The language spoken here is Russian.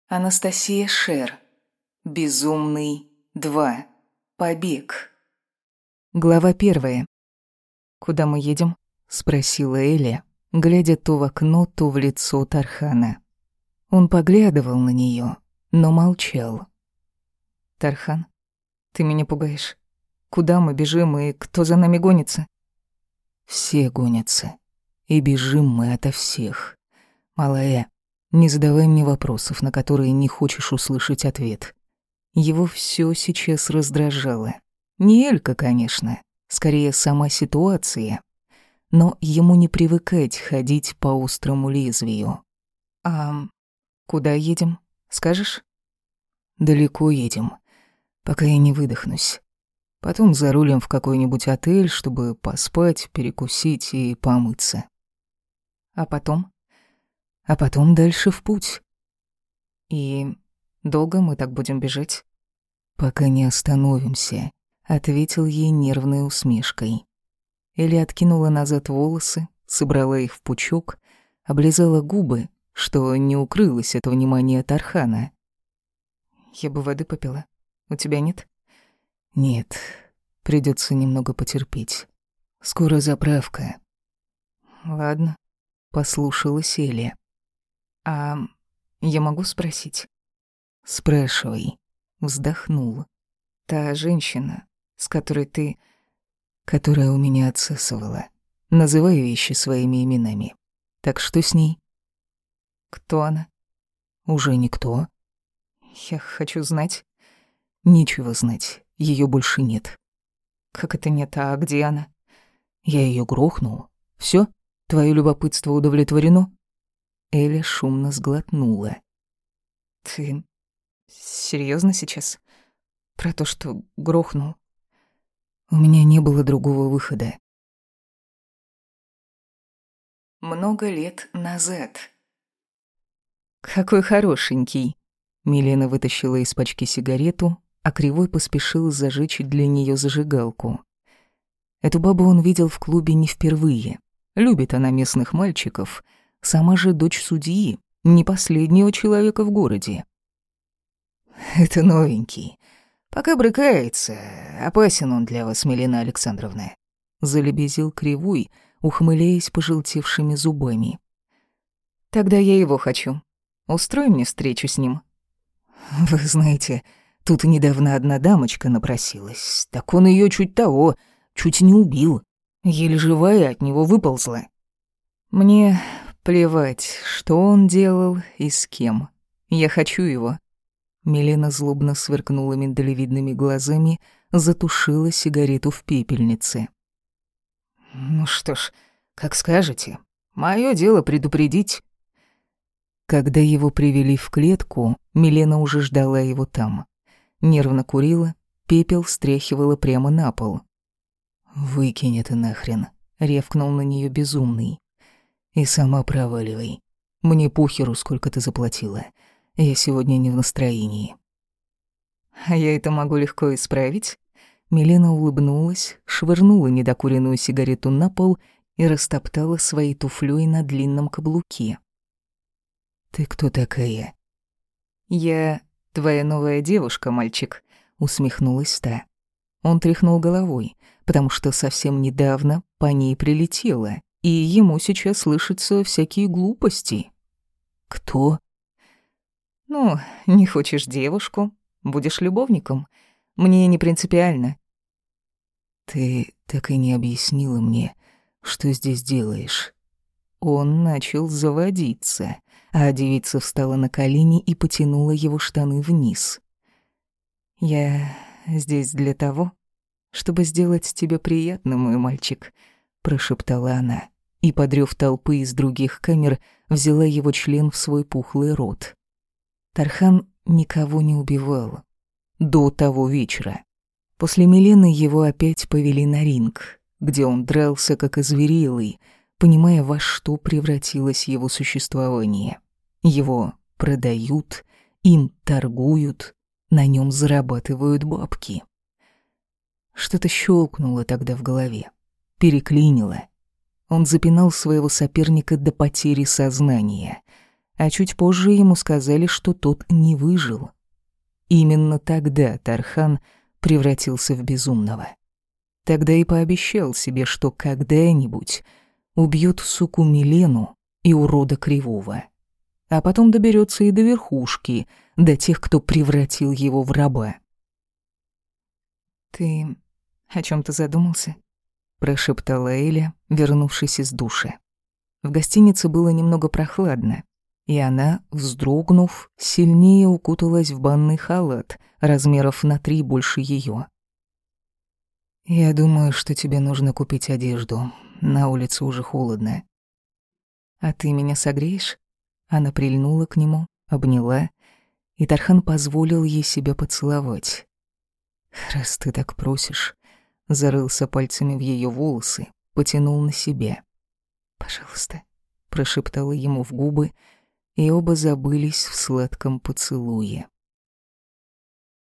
Анастасия Шер. Безумный 2. Побег. Глава 1. «Куда мы едем?» — спросила Эля, глядя то в окно, то в лицо Тархана. Он поглядывал на неё, но молчал. «Тархан, ты меня пугаешь. Куда мы бежим и кто за нами гонится?» Все гонятся. И бежим мы ото всех. Малая, не задавай мне вопросов, на которые не хочешь услышать ответ. Его всё сейчас раздражало. Не Элька, конечно, скорее сама ситуация. Но ему не привыкать ходить по острому лезвию. «А куда едем? Скажешь?» Далеко едем, пока я не выдохнусь. Потом зарулим в какой-нибудь отель, чтобы поспать, перекусить и помыться. А потом? А потом дальше в путь. И долго мы так будем бежать? Пока не остановимся, ответил ей нервной усмешкой. Элли откинула назад волосы, собрала их в пучок, облизала губы, что не укрылось от внимания Тархана. Я бы воды попила. У тебя нет? Нет, придётся немного потерпеть. Скоро заправка. Ладно, послушалась Элли. А я могу спросить? Спрашивай. Вздохнула. Та женщина, с которой ты... Которая у меня отсасывала. Называй вещи своими именами. Так что с ней? Кто она? Уже никто. Я хочу знать. Нечего знать, её больше нет. Как это нет, а где она? Я её грохнул. Всё? Твоё любопытство удовлетворено? Эля шумно сглотнула. Ты серьёзно сейчас? Про то, что грохнул? У меня не было другого выхода. Много лет назад. Какой хорошенький. Милена вытащила из пачки сигарету, а Кривой поспешил зажечь для неё зажигалку. Эту бабу он видел в клубе не впервые. Любит она местных мальчиков. Сама же дочь судьи, не последнего человека в городе. «Это новенький. Пока брыкается, опасен он для вас, Милена Александровна», — залебезил Кривой, ухмыляясь пожелтевшими зубами. «Тогда я его хочу. Устрой мне встречу с ним». «Вы знаете, тут недавно одна дамочка напросилась, так он её чуть не убил. Еле живая от него выползла». «Мне плевать, что он делал и с кем. Я хочу его». Милена злобно сверкнула миндалевидными глазами, затушила сигарету в пепельнице. «Ну что ж, как скажете. Моё дело предупредить». Когда его привели в клетку, Милена уже ждала его там. Нервно курила, пепел стряхивала прямо на пол. «Выкинь это нахрен», — рявкнул на неё безумный. «И сама проваливай. Мне похеру, сколько ты заплатила. Я сегодня не в настроении». «А я это могу легко исправить?» Милена улыбнулась, швырнула недокуренную сигарету на пол и растоптала своей туфлёй на длинном каблуке. «Ты кто такая?» «Я твоя новая девушка, мальчик», — усмехнулась та. Он тряхнул головой, потому что совсем недавно по ней прилетело, и ему сейчас слышатся всякие глупости. «Кто?» «Ну, не хочешь девушку, будешь любовником. Мне не принципиально». «Ты так и не объяснила мне, что здесь делаешь». Он начал заводиться, а девица встала на колени и потянула его штаны вниз. «Я здесь для того, чтобы сделать тебе приятно, мой мальчик», — прошептала она, и, под рёв толпы из других камер, взяла его член в свой пухлый рот. Тархан никого не убивал. До того вечера. После Милены его опять повели на ринг, где он дрался как озверелый, понимая, во что превратилось его существование. Его продают, им торгуют, на нем зарабатывают бабки. Что-то щелкнуло тогда в голове, переклинило. Он запинал своего соперника до потери сознания. а чуть позже ему сказали, что тот не выжил. Именно тогда Тархан превратился в безумного. Тогда и пообещал себе, что когда-нибудь убьет суку Милену и урода Кривого, а потом доберется и до верхушки, до тех, кто превратил его в раба. «Ты о чем то задумался?» — прошептала Эля, вернувшись из душа. В гостинице было немного прохладно, и она, вздрогнув, сильнее укуталась в банный халат, размеров на 3 больше её. «Я думаю, что тебе нужно купить одежду. На улице уже холодно». «А ты меня согреешь?» Она прильнула к нему, обняла, и Тархан позволил ей себя поцеловать. «Раз ты так просишь», зарылся пальцами в её волосы, потянул на себя. «Пожалуйста», — прошептала ему в губы, и оба забылись в сладком поцелуе.